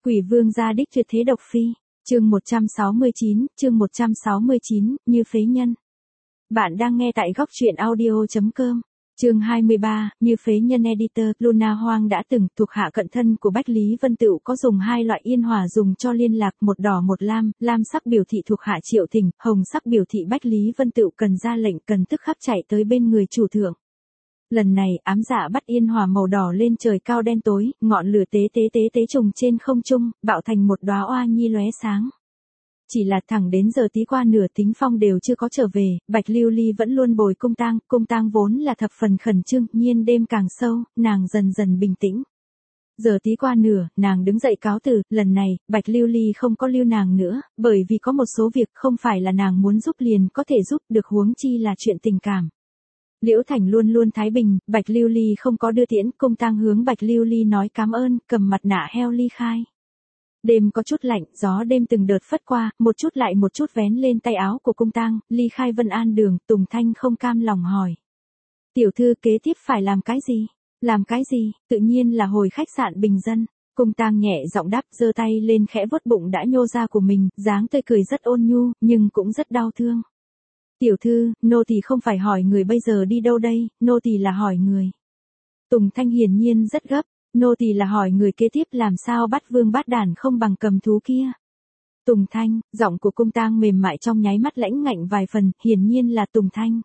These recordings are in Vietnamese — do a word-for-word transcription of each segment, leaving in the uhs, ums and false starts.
Quỷ vương gia đích tuyệt thế độc phi, chương một trăm sáu mươi chín, chương một trăm sáu mươi chín, như phế nhân. Bạn đang nghe tại góc truyện audio chấm com. Chương hai mươi ba, như phế nhân editor, Luna Hoang đã từng thuộc hạ cận thân của Bách Lý Vân Tựu có dùng hai loại yên hỏa dùng cho liên lạc, một đỏ một lam, lam sắc biểu thị thuộc hạ Triệu Thình, hồng sắc biểu thị Bách Lý Vân Tựu cần ra lệnh cần tức khắc chạy tới bên người chủ thượng. Lần này, ám dạ bắt yên hỏa màu đỏ lên trời cao đen tối, ngọn lửa tế tế tế tế trùng trên không trung, bạo thành một đóa oa nhi lóe sáng. Chỉ là thẳng đến giờ tí qua nửa Tính Phong đều chưa có trở về, Bạch Lưu Ly vẫn luôn bồi cung tang, cung tang vốn là thập phần khẩn trương, nhiên đêm càng sâu, nàng dần dần bình tĩnh. Giờ tí qua nửa, nàng đứng dậy cáo từ, lần này, Bạch Lưu Ly không có lưu nàng nữa, bởi vì có một số việc không phải là nàng muốn giúp liền có thể giúp được, huống chi là chuyện tình cảm. Liễu Thành luôn luôn thái bình, Bạch Lưu Ly không có đưa tiễn, cung tang hướng Bạch Lưu Ly nói cảm ơn, cầm mặt nạ heo ly khai. Đêm có chút lạnh, gió đêm từng đợt phất qua, một chút lại một chút vén lên tay áo của cung tang, ly khai Vân An đường, Tùng Thanh không cam lòng hỏi. Tiểu thư kế tiếp phải làm cái gì? Làm cái gì? Tự nhiên là hồi khách sạn bình dân. Cung tang nhẹ giọng đáp, giơ tay lên khẽ vuốt bụng đã nhô ra của mình, dáng tươi cười rất ôn nhu, nhưng cũng rất đau thương. Tiểu thư, nô tỳ không phải hỏi người bây giờ đi đâu đây, nô tỳ là hỏi người. Tùng Thanh hiển nhiên rất gấp, nô tỳ là hỏi người kế tiếp làm sao bắt vương bát đản không bằng cầm thú kia. Tùng Thanh, giọng của cung tang mềm mại trong nháy mắt lãnh ngạnh vài phần, hiển nhiên là Tùng Thanh.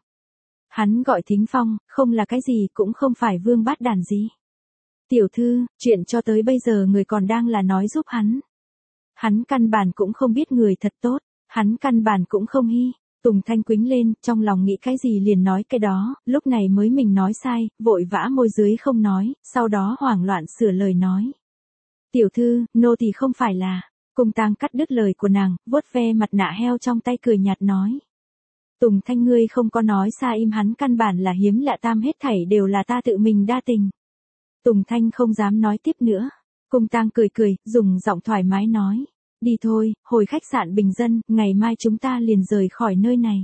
Hắn gọi Thính Phong, không là cái gì cũng không phải vương bát đản gì. Tiểu thư, chuyện cho tới bây giờ người còn đang là nói giúp hắn. Hắn căn bản cũng không biết người thật tốt, hắn căn bản cũng không hy. Tùng Thanh quĩnh lên, trong lòng nghĩ cái gì liền nói cái đó, lúc này mới mình nói sai, vội vã môi dưới không nói, sau đó hoảng loạn sửa lời nói. Tiểu thư, nô tỳ không phải là, cung tang cắt đứt lời của nàng, vuốt ve mặt nạ heo trong tay cười nhạt nói. Tùng Thanh ngươi không có nói xa, im hắn căn bản là hiếm lạ tam, hết thảy đều là ta tự mình đa tình. Tùng Thanh không dám nói tiếp nữa, cung tang cười cười, dùng giọng thoải mái nói. Đi thôi, hồi khách sạn bình dân, ngày mai chúng ta liền rời khỏi nơi này.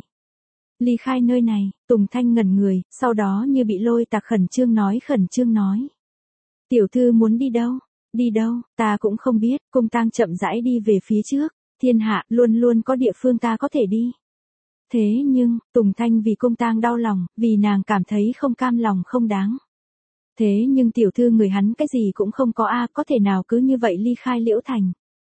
Ly khai nơi này, Tùng Thanh ngẩn người, sau đó như bị lôi tạc khẩn trương nói khẩn trương nói. Tiểu thư muốn đi đâu? Đi đâu, ta cũng không biết, cung tang chậm rãi đi về phía trước, thiên hạ luôn luôn có địa phương ta có thể đi. Thế nhưng, Tùng Thanh vì cung tang đau lòng, vì nàng cảm thấy không cam lòng không đáng. Thế nhưng tiểu thư người hắn cái gì cũng không có a, có thể nào cứ như vậy ly khai Liễu Thành.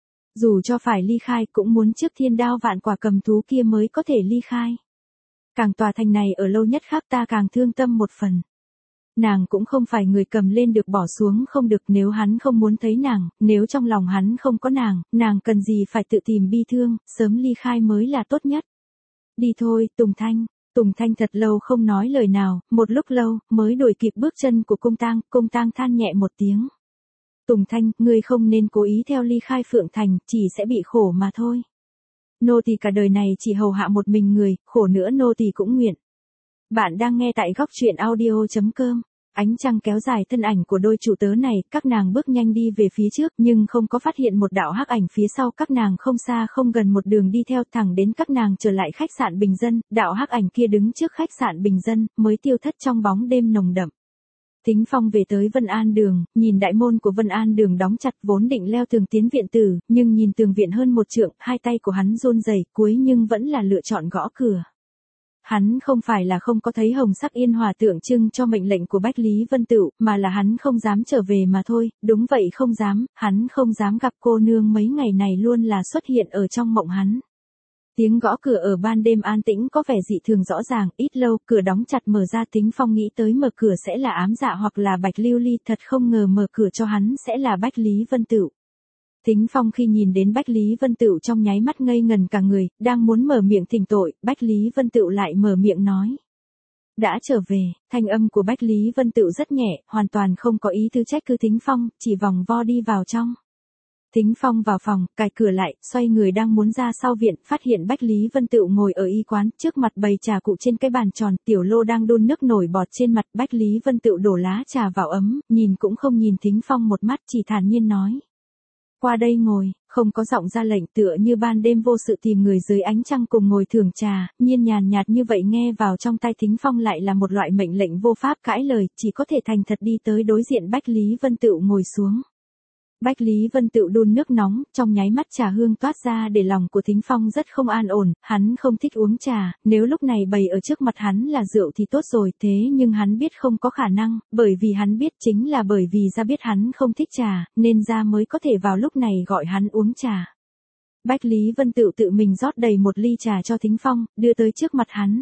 Dù cho phải ly khai cũng muốn trước thiên đao vạn quả cầm thú kia mới có thể ly khai. Càng tòa thành này ở lâu nhất khác ta càng thương tâm một phần. Nàng cũng không phải người cầm lên được bỏ xuống không được, nếu hắn không muốn thấy nàng, nếu trong lòng hắn không có nàng, nàng cần gì phải tự tìm bi thương, sớm ly khai mới là tốt nhất. Đi thôi, Tùng Thanh. Tùng Thanh thật lâu không nói lời nào, một lúc lâu, mới đuổi kịp bước chân của cung tang, cung tang than nhẹ một tiếng. Tùng Thanh, ngươi không nên cố ý theo ly khai Phượng Thành, chỉ sẽ bị khổ mà thôi. Nô tỳ cả đời này chỉ hầu hạ một mình người, khổ nữa nô tỳ cũng nguyện. Bạn đang nghe tại góc truyện audio chấm com. Ánh trăng kéo dài thân ảnh của đôi chủ tớ này, các nàng bước nhanh đi về phía trước nhưng không có phát hiện một đạo hắc ảnh phía sau các nàng, không xa không gần một đường đi theo thẳng đến các nàng trở lại khách sạn bình dân, đạo hắc ảnh kia đứng trước khách sạn bình dân, mới tiêu thất trong bóng đêm nồng đậm. Thính Phong về tới Vân An đường, nhìn đại môn của Vân An đường đóng chặt, vốn định leo tường tiến viện tử, nhưng nhìn tường viện hơn một trượng, hai tay của hắn run rẩy, cuối nhưng vẫn là lựa chọn gõ cửa. Hắn không phải là không có thấy hồng sắc yên hỏa tượng trưng cho mệnh lệnh của Bách Lý Vân Tựu, mà là hắn không dám trở về mà thôi, đúng vậy không dám, hắn không dám gặp cô nương mấy ngày này luôn là xuất hiện ở trong mộng hắn. Tiếng gõ cửa ở ban đêm an tĩnh có vẻ dị thường rõ ràng, ít lâu, cửa đóng chặt mở ra. Thính Phong nghĩ tới mở cửa sẽ là ám dạ hoặc là Bạch Lưu Ly, thật không ngờ mở cửa cho hắn sẽ là Bách Lý Vân Tựu. Thính Phong khi nhìn đến Bách Lý Vân Tựu trong nháy mắt ngây ngần cả người, đang muốn mở miệng thỉnh tội, Bách Lý Vân Tựu lại mở miệng nói. Đã trở về, thanh âm của Bách Lý Vân Tựu rất nhẹ, hoàn toàn không có ý tứ trách cứ Thính Phong, chỉ vòng vo đi vào trong. Thính Phong vào phòng, cài cửa lại, xoay người đang muốn ra sau viện, phát hiện Bách Lý Vân Tựu ngồi ở y quán, trước mặt bày trà cụ trên cái bàn tròn, Tiểu Lô đang đun nước nổi bọt trên mặt, Bách Lý Vân Tựu đổ lá trà vào ấm, nhìn cũng không nhìn Thính Phong một mắt, chỉ thản nhiên nói. Qua đây ngồi, không có giọng ra lệnh, tựa như ban đêm vô sự tìm người dưới ánh trăng cùng ngồi thưởng trà, nhiên nhàn nhạt như vậy nghe vào trong tai Thính Phong lại là một loại mệnh lệnh vô pháp cãi lời, chỉ có thể thành thật đi tới đối diện Bách Lý Vân Tựu ngồi xuống. Bách Lý Vân Tựu đun nước nóng, trong nháy mắt trà hương toát ra để lòng của Thính Phong rất không an ổn, hắn không thích uống trà, nếu lúc này bày ở trước mặt hắn là rượu thì tốt rồi, thế nhưng hắn biết không có khả năng, bởi vì hắn biết chính là bởi vì ra biết hắn không thích trà, nên ra mới có thể vào lúc này gọi hắn uống trà. Bách Lý Vân Tựu tự mình rót đầy một ly trà cho Thính Phong, đưa tới trước mặt hắn.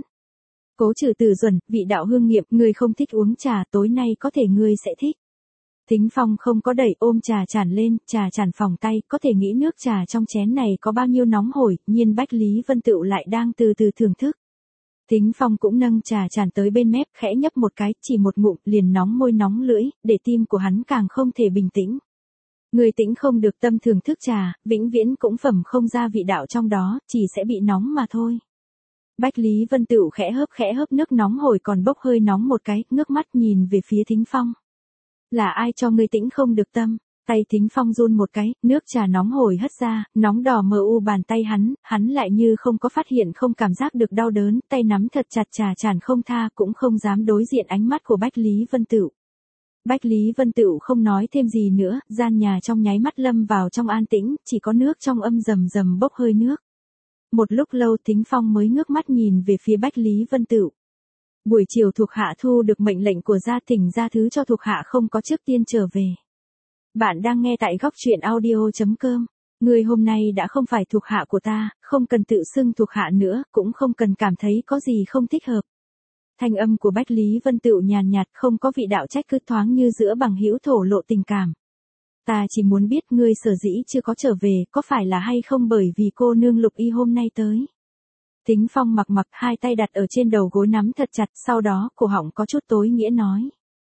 Cố Trừ Tử Duẩn, vị đạo hương nghiệm, ngươi không thích uống trà, tối nay có thể ngươi sẽ thích. Thính Phong không có đẩy, ôm trà tràn lên, trà tràn phòng tay, có thể nghĩ nước trà trong chén này có bao nhiêu nóng hổi, nhiên Bách Lý Vân Tựu lại đang từ từ thưởng thức. Thính Phong cũng nâng trà tràn tới bên mép, khẽ nhấp một cái, chỉ một ngụm, liền nóng môi nóng lưỡi, để tim của hắn càng không thể bình tĩnh. Người tĩnh không được tâm thưởng thức trà, vĩnh viễn cũng phẩm không ra vị đạo trong đó, chỉ sẽ bị nóng mà thôi. Bách Lý Vân Tựu khẽ hớp khẽ hớp nước nóng hổi còn bốc hơi nóng một cái, ngước mắt nhìn về phía Thính Phong. Là ai cho ngươi tĩnh không được tâm? Tay Thính Phong run một cái, nước trà nóng hổi hất ra, nóng đỏ mờ u bàn tay hắn, hắn lại như không có phát hiện không cảm giác được đau đớn, tay nắm thật chặt trà tràn không tha, cũng không dám đối diện ánh mắt của Bách Lý Vân Tựu. Bách Lý Vân Tựu không nói thêm gì nữa, gian nhà trong nháy mắt lâm vào trong an tĩnh, chỉ có nước trong âm rầm rầm bốc hơi nước. Một lúc lâu Thính Phong mới ngước mắt nhìn về phía Bách Lý Vân Tựu. Buổi chiều thuộc hạ thu được mệnh lệnh của gia thỉnh ra thứ cho thuộc hạ không có trước tiên trở về. Bạn đang nghe tại góc truyện audio chấm com. Người hôm nay đã không phải thuộc hạ của ta, không cần tự xưng thuộc hạ nữa, cũng không cần cảm thấy có gì không thích hợp. Thanh âm của Bách Lý Vân Tựu nhàn nhạt, không có vị đạo trách cứ, thoáng như giữa bằng hữu thổ lộ tình cảm. Ta chỉ muốn biết ngươi sở dĩ chưa có trở về, có phải là hay không bởi vì cô nương Lục Y hôm nay tới. Thính Phong mặc mặc, hai tay đặt ở trên đầu gối nắm thật chặt, sau đó cổ họng có chút tối nghĩa nói.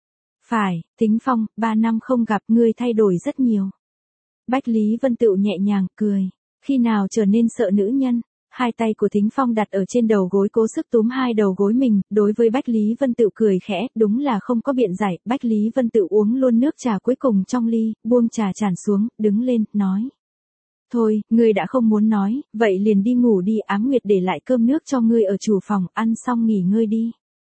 Phải, Thính Phong, ba năm không gặp ngươi thay đổi rất nhiều. Bách Lý Vân Tựu nhẹ nhàng, cười. Khi nào trở nên sợ nữ nhân? Hai tay của Thính Phong đặt ở trên đầu gối cố sức túm hai đầu gối mình, đối với Bách Lý Vân Tựu cười khẽ, đúng là không có biện giải, Bách Lý Vân Tựu uống luôn nước trà cuối cùng trong ly, buông trà tràn xuống, đứng lên, nói. Thôi, ngươi đã không muốn nói, vậy liền đi ngủ đi, Ám Nguyệt để lại cơm nước cho ngươi ở chủ phòng, ăn xong nghỉ ngơi đi.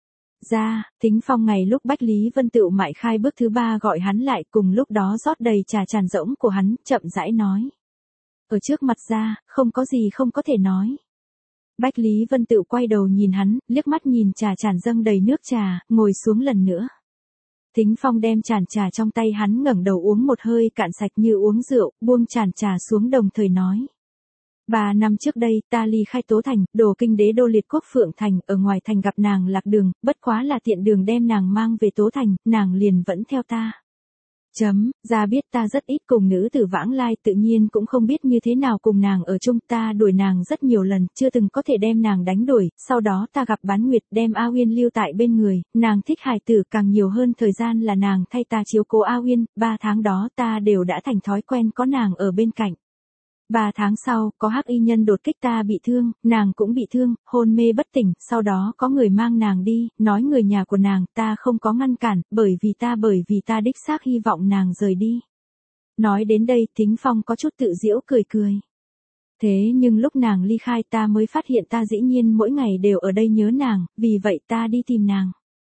Ra, Thính Phong ngày lúc Bách Lý Vân Tựu mại khai bước thứ ba gọi hắn lại, cùng lúc đó rót đầy trà tràn rỗng của hắn, chậm rãi nói. Ở trước mặt ra, không có gì không có thể nói. Bách Lý Vân Tựu quay đầu nhìn hắn, liếc mắt nhìn trà tràn dâng đầy nước trà, ngồi xuống lần nữa. Thính Phong đem chản trà trong tay hắn ngẩng đầu uống một hơi cạn sạch như uống rượu, buông chản trà xuống đồng thời nói. Ba năm trước đây, ta ly khai Tố Thành, đồ kinh đế đô liệt quốc Phượng Thành, ở ngoài thành gặp nàng lạc đường, bất quá là tiện đường đem nàng mang về Tố Thành, nàng liền vẫn theo ta. Chấm, ra biết ta rất ít cùng nữ tử vãng lai, tự nhiên cũng không biết như thế nào cùng nàng ở chung, ta đuổi nàng rất nhiều lần, chưa từng có thể đem nàng đánh đuổi, sau đó ta gặp Bán Nguyệt đem A Uyên lưu tại bên người, nàng thích hài tử càng nhiều hơn thời gian là nàng thay ta chiếu cố A Uyên, ba tháng đó ta đều đã thành thói quen có nàng ở bên cạnh. Ba tháng sau, có hắc y nhân đột kích ta bị thương, nàng cũng bị thương, hôn mê bất tỉnh, sau đó có người mang nàng đi, nói người nhà của nàng, ta không có ngăn cản, bởi vì ta bởi vì ta đích xác hy vọng nàng rời đi. Nói đến đây, Thính Phong có chút tự giễu cười cười. Thế nhưng lúc nàng ly khai ta mới phát hiện ta dĩ nhiên mỗi ngày đều ở đây nhớ nàng, vì vậy ta đi tìm nàng.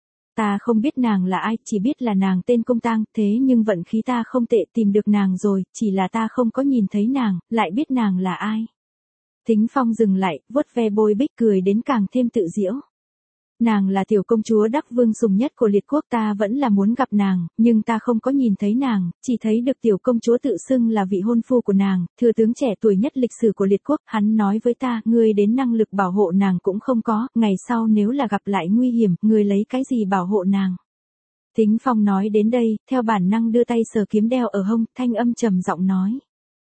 Ta không biết nàng là ai, chỉ biết là nàng tên Công Tang, thế nhưng vận khí ta không tệ tìm được nàng rồi, chỉ là ta không có nhìn thấy nàng, lại biết nàng là ai. Thính Phong dừng lại, vuốt ve bôi bích cười đến càng thêm tự giễu. Nàng là tiểu công chúa đắc vương sùng nhất của liệt quốc, ta vẫn là muốn gặp nàng, nhưng ta không có nhìn thấy nàng, chỉ thấy được tiểu công chúa tự xưng là vị hôn phu của nàng, thừa tướng trẻ tuổi nhất lịch sử của liệt quốc, hắn nói với ta, ngươi đến năng lực bảo hộ nàng cũng không có, ngày sau nếu là gặp lại nguy hiểm, ngươi lấy cái gì bảo hộ nàng. Thính Phong nói đến đây, theo bản năng đưa tay sờ kiếm đeo ở hông, thanh âm trầm giọng nói.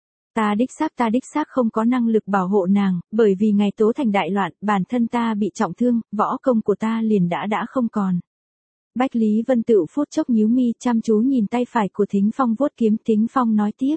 Ta đích xác ta đích xác không có năng lực bảo hộ nàng, bởi vì ngày Tố Thành đại loạn, bản thân ta bị trọng thương, võ công của ta liền đã đã không còn. Bách Lý Vân Tựu phút chốc nhíu mi, chăm chú nhìn tay phải của Thính Phong vuốt kiếm, Thính Phong nói tiếp.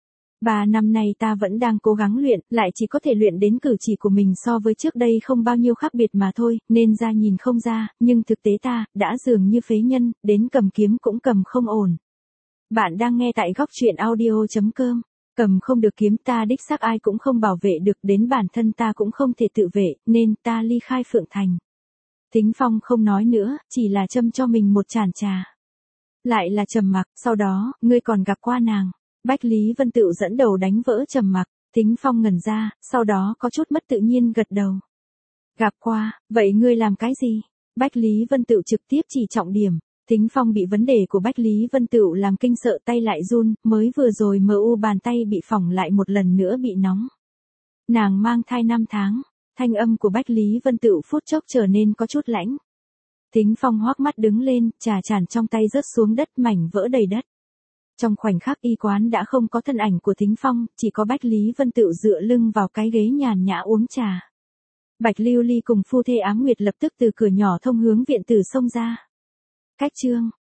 Ba năm nay ta vẫn đang cố gắng luyện, lại chỉ có thể luyện đến cử chỉ của mình so với trước đây không bao nhiêu khác biệt mà thôi, nên ra nhìn không ra, nhưng thực tế ta, đã dường như phế nhân, đến cầm kiếm cũng cầm không ổn. Bạn đang nghe tại góc truyện audio chấm com. Cầm không được kiếm ta đích xác ai cũng không bảo vệ được, đến bản thân ta cũng không thể tự vệ, nên ta ly khai Phượng Thành. Thính Phong không nói nữa, chỉ là châm cho mình một chản trà. Lại là trầm mặc, sau đó, ngươi còn gặp qua nàng. Bách Lý Vân Tựu dẫn đầu đánh vỡ trầm mặc, Thính Phong ngẩn ra, sau đó có chút mất tự nhiên gật đầu. Gặp qua, vậy ngươi làm cái gì? Bách Lý Vân Tựu trực tiếp chỉ trọng điểm. Thính Phong bị vấn đề của Bách Lý Vân Tựu làm kinh sợ tay lại run, mới vừa rồi mờ u bàn tay bị phỏng lại một lần nữa bị nóng. Nàng mang thai năm tháng, thanh âm của Bách Lý Vân Tựu phút chốc trở nên có chút lãnh. Thính Phong hoác mắt đứng lên, trà tràn trong tay rớt xuống đất mảnh vỡ đầy đất. Trong khoảnh khắc y quán đã không có thân ảnh của Thính Phong, chỉ có Bách Lý Vân Tựu dựa lưng vào cái ghế nhàn nhã uống trà. Bạch Lưu Ly cùng phu thê Ám Nguyệt lập tức từ cửa nhỏ thông hướng viện tử xông ra. Cách chương